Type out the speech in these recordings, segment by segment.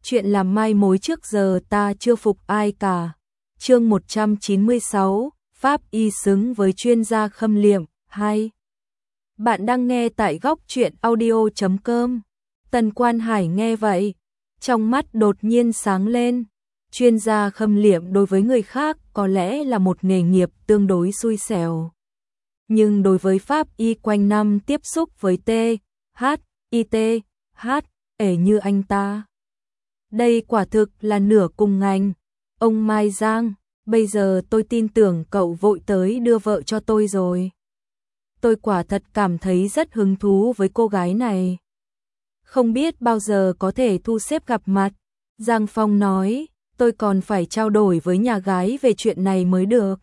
chuyện làm mai mối trước giờ ta chưa phục ai cả. Chương 196, Pháp y xứng với chuyên gia khâm liệm, 2. Bạn đang nghe tại góc truyện audio.com. Tần Quan Hải nghe vậy, trong mắt đột nhiên sáng lên. Chuyên gia khâm liệm đối với người khác có lẽ là một nghề nghiệp tương đối xui xẻo. Nhưng đối với Pháp y quanh năm tiếp xúc với như anh ta, đây quả thực là nửa cùng ngành. Ông Mai Giang, bây giờ tôi tin tưởng cậu vội tới đưa vợ cho tôi rồi. Tôi quả thật cảm thấy rất hứng thú với cô gái này. Không biết bao giờ có thể thu xếp gặp mặt. Giang Phong nói, tôi còn phải trao đổi với nhà gái về chuyện này mới được.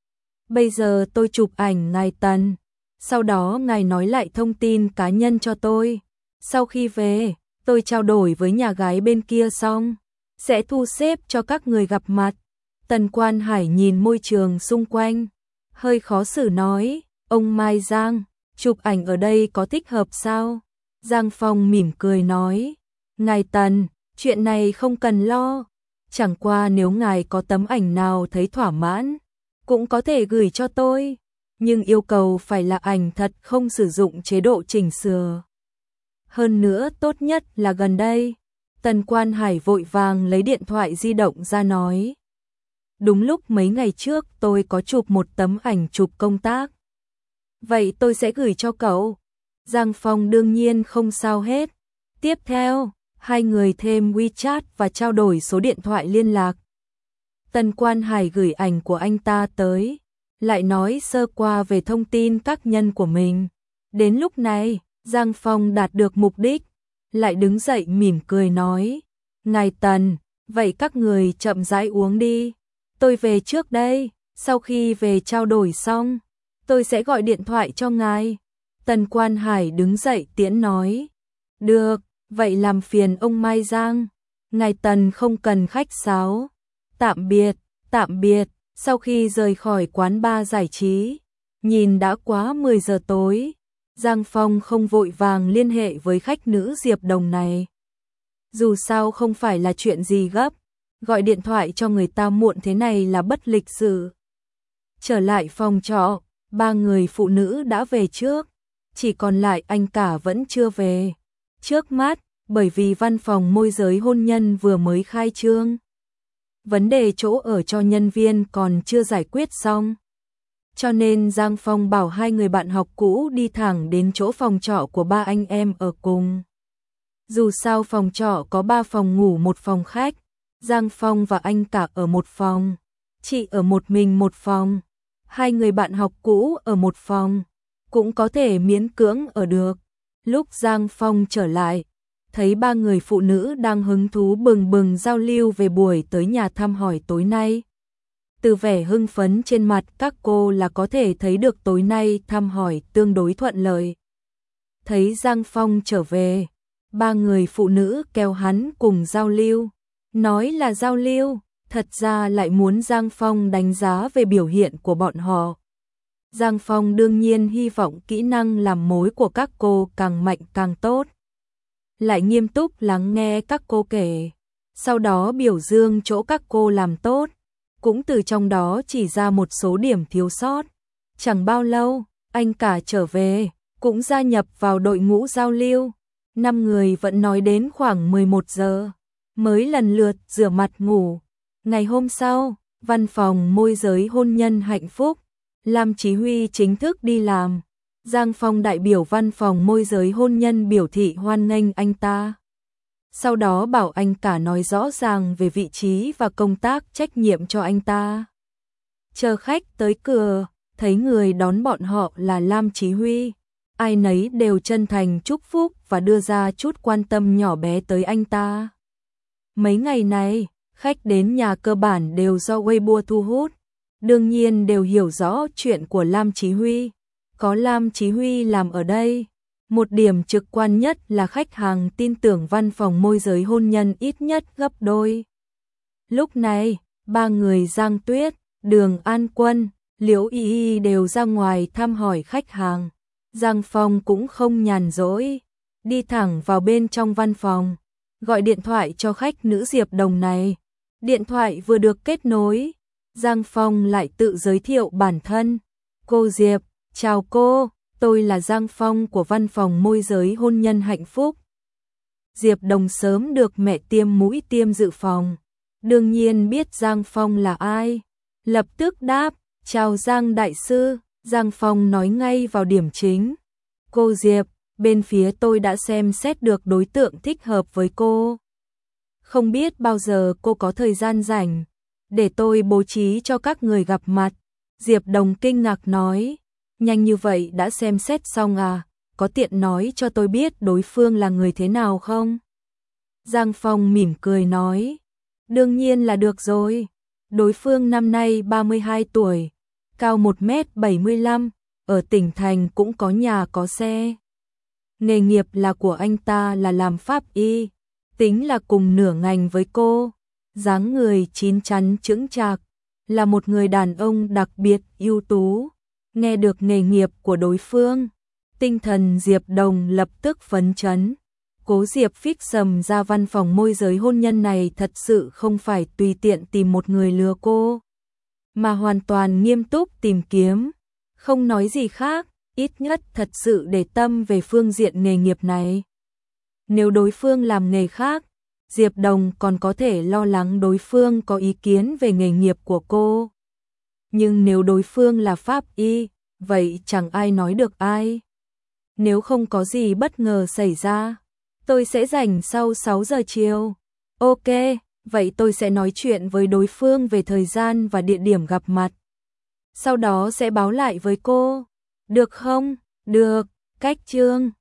Bây giờ tôi chụp ảnh ngài Tần, sau đó ngài nói lại thông tin cá nhân cho tôi. Sau khi về, tôi trao đổi với nhà gái bên kia xong, sẽ thu xếp cho các người gặp mặt. Tần Quan Hải nhìn môi trường xung quanh, hơi khó xử nói, ông Mai Giang, chụp ảnh ở đây có thích hợp sao? Giang Phong mỉm cười nói, ngài Tần, chuyện này không cần lo, chẳng qua nếu ngài có tấm ảnh nào thấy thỏa mãn, cũng có thể gửi cho tôi, nhưng yêu cầu phải là ảnh thật, không sử dụng chế độ chỉnh sửa. Hơn nữa tốt nhất là gần đây. Tần Quan Hải vội vàng lấy điện thoại di động ra nói. Đúng lúc mấy ngày trước tôi có chụp một tấm ảnh chụp công tác. Vậy tôi sẽ gửi cho cậu. Giang Phong đương nhiên không sao hết. Tiếp theo, hai người thêm WeChat và trao đổi số điện thoại liên lạc. Tần Quan Hải gửi ảnh của anh ta tới, lại nói sơ qua về thông tin các nhân của mình. Đến lúc này, Giang Phong đạt được mục đích, lại đứng dậy mỉm cười nói, ngài Tần, vậy các người chậm rãi uống đi, tôi về trước đây, sau khi về trao đổi xong, tôi sẽ gọi điện thoại cho ngài. Tần Quan Hải đứng dậy tiễn nói, được, vậy làm phiền ông Mai Giang, ngài Tần không cần khách sáo, tạm biệt. Sau khi rời khỏi quán bar giải trí, nhìn đã quá 10 giờ tối, Giang Phong không vội vàng liên hệ với khách nữ Diệp Đồng này. Dù sao không phải là chuyện gì gấp, gọi điện thoại cho người ta muộn thế này là bất lịch sự. Trở lại phòng trọ, ba người phụ nữ đã về trước, chỉ còn lại anh cả vẫn chưa về. Trước mắt, bởi vì văn phòng môi giới hôn nhân vừa mới khai trương, vấn đề chỗ ở cho nhân viên còn chưa giải quyết xong. Cho nên Giang Phong bảo hai người bạn học cũ đi thẳng đến chỗ phòng trọ của ba anh em ở cùng. Dù sao phòng trọ có 3 phòng ngủ một phòng khách, Giang Phong và anh cả ở một phòng, chị ở một mình một phòng, hai người bạn học cũ ở một phòng, cũng có thể miễn cưỡng ở được. Lúc Giang Phong trở lại, thấy ba người phụ nữ đang hứng thú bừng bừng giao lưu về buổi tới nhà thăm hỏi tối nay. Từ vẻ hưng phấn trên mặt các cô là có thể thấy được tối nay thăm hỏi tương đối thuận lợi. Thấy Giang Phong trở về, ba người phụ nữ kéo hắn cùng giao lưu. Nói là giao lưu, thật ra lại muốn Giang Phong đánh giá về biểu hiện của bọn họ. Giang Phong đương nhiên hy vọng kỹ năng làm mối của các cô càng mạnh càng tốt. Lại nghiêm túc lắng nghe các cô kể, sau đó biểu dương chỗ các cô làm tốt, cũng từ trong đó chỉ ra một số điểm thiếu sót. Chẳng bao lâu, anh cả trở về, cũng gia nhập vào đội ngũ giao lưu. 5 người vẫn nói đến khoảng 11 giờ, mới lần lượt rửa mặt ngủ. Ngày hôm sau, văn phòng môi giới hôn nhân hạnh phúc, Lam Chí Huy chính thức đi làm. Giang Phong đại biểu văn phòng môi giới hôn nhân biểu thị hoan nghênh anh ta. Sau đó bảo anh cả nói rõ ràng về vị trí và công tác trách nhiệm cho anh ta. Chờ khách tới cửa, thấy người đón bọn họ là Lam Chí Huy. Ai nấy đều chân thành chúc phúc và đưa ra chút quan tâm nhỏ bé tới anh ta. Mấy ngày này, khách đến nhà cơ bản đều do Weibo thu hút. Đương nhiên đều hiểu rõ chuyện của Lam Chí Huy. Có Lam Chí Huy làm ở đây, một điểm trực quan nhất là khách hàng tin tưởng văn phòng môi giới hôn nhân ít nhất gấp đôi. Lúc này, ba người Giang Tuyết, Đường An Quân, Liễu Y Y đều ra ngoài thăm hỏi khách hàng. Giang Phong cũng không nhàn rỗi, đi thẳng vào bên trong văn phòng. gọi điện thoại cho khách nữ Diệp Đồng này. Điện thoại vừa được kết nối, Giang Phong lại tự giới thiệu bản thân. Cô Diệp, chào cô, tôi là Giang Phong của văn phòng môi giới hôn nhân hạnh phúc. Diệp Đồng sớm được mẹ tiêm mũi tiêm dự phòng, đương nhiên biết Giang Phong là ai. Lập tức đáp, chào Giang đại sư. Giang Phong nói ngay vào điểm chính. Cô Diệp, bên phía tôi đã xem xét được đối tượng thích hợp với cô. Không biết bao giờ cô có thời gian rảnh, để tôi bố trí cho các người gặp mặt. Diệp Đồng kinh ngạc nói, nhanh như vậy đã xem xét xong à, có tiện nói cho tôi biết đối phương là người thế nào không? Giang Phong mỉm cười nói, đương nhiên là được rồi. Đối phương năm nay 32 tuổi, cao 1m75, ở tỉnh thành cũng có nhà có xe. Nghề nghiệp là của anh ta là làm pháp y, tính là cùng nửa ngành với cô. Dáng người chín chắn chững chạc, là một người đàn ông đặc biệt ưu tú. Nghe được nghề nghiệp của đối phương, tinh thần Diệp Đồng lập tức phấn chấn. Cố Diệp Fiction ra văn phòng môi giới hôn nhân này thật sự không phải tùy tiện tìm một người lừa cô, mà hoàn toàn nghiêm túc tìm kiếm, không nói gì khác, ít nhất thật sự để tâm về phương diện nghề nghiệp này. Nếu đối phương làm nghề khác, Diệp Đồng còn có thể lo lắng đối phương có ý kiến về nghề nghiệp của cô. Nhưng nếu đối phương là pháp y, vậy chẳng ai nói được ai. Nếu không có gì bất ngờ xảy ra, tôi sẽ rảnh sau 6 giờ chiều. Ok, vậy tôi sẽ nói chuyện với đối phương về thời gian và địa điểm gặp mặt. Sau đó sẽ báo lại với cô. Được không? Được, cách chương.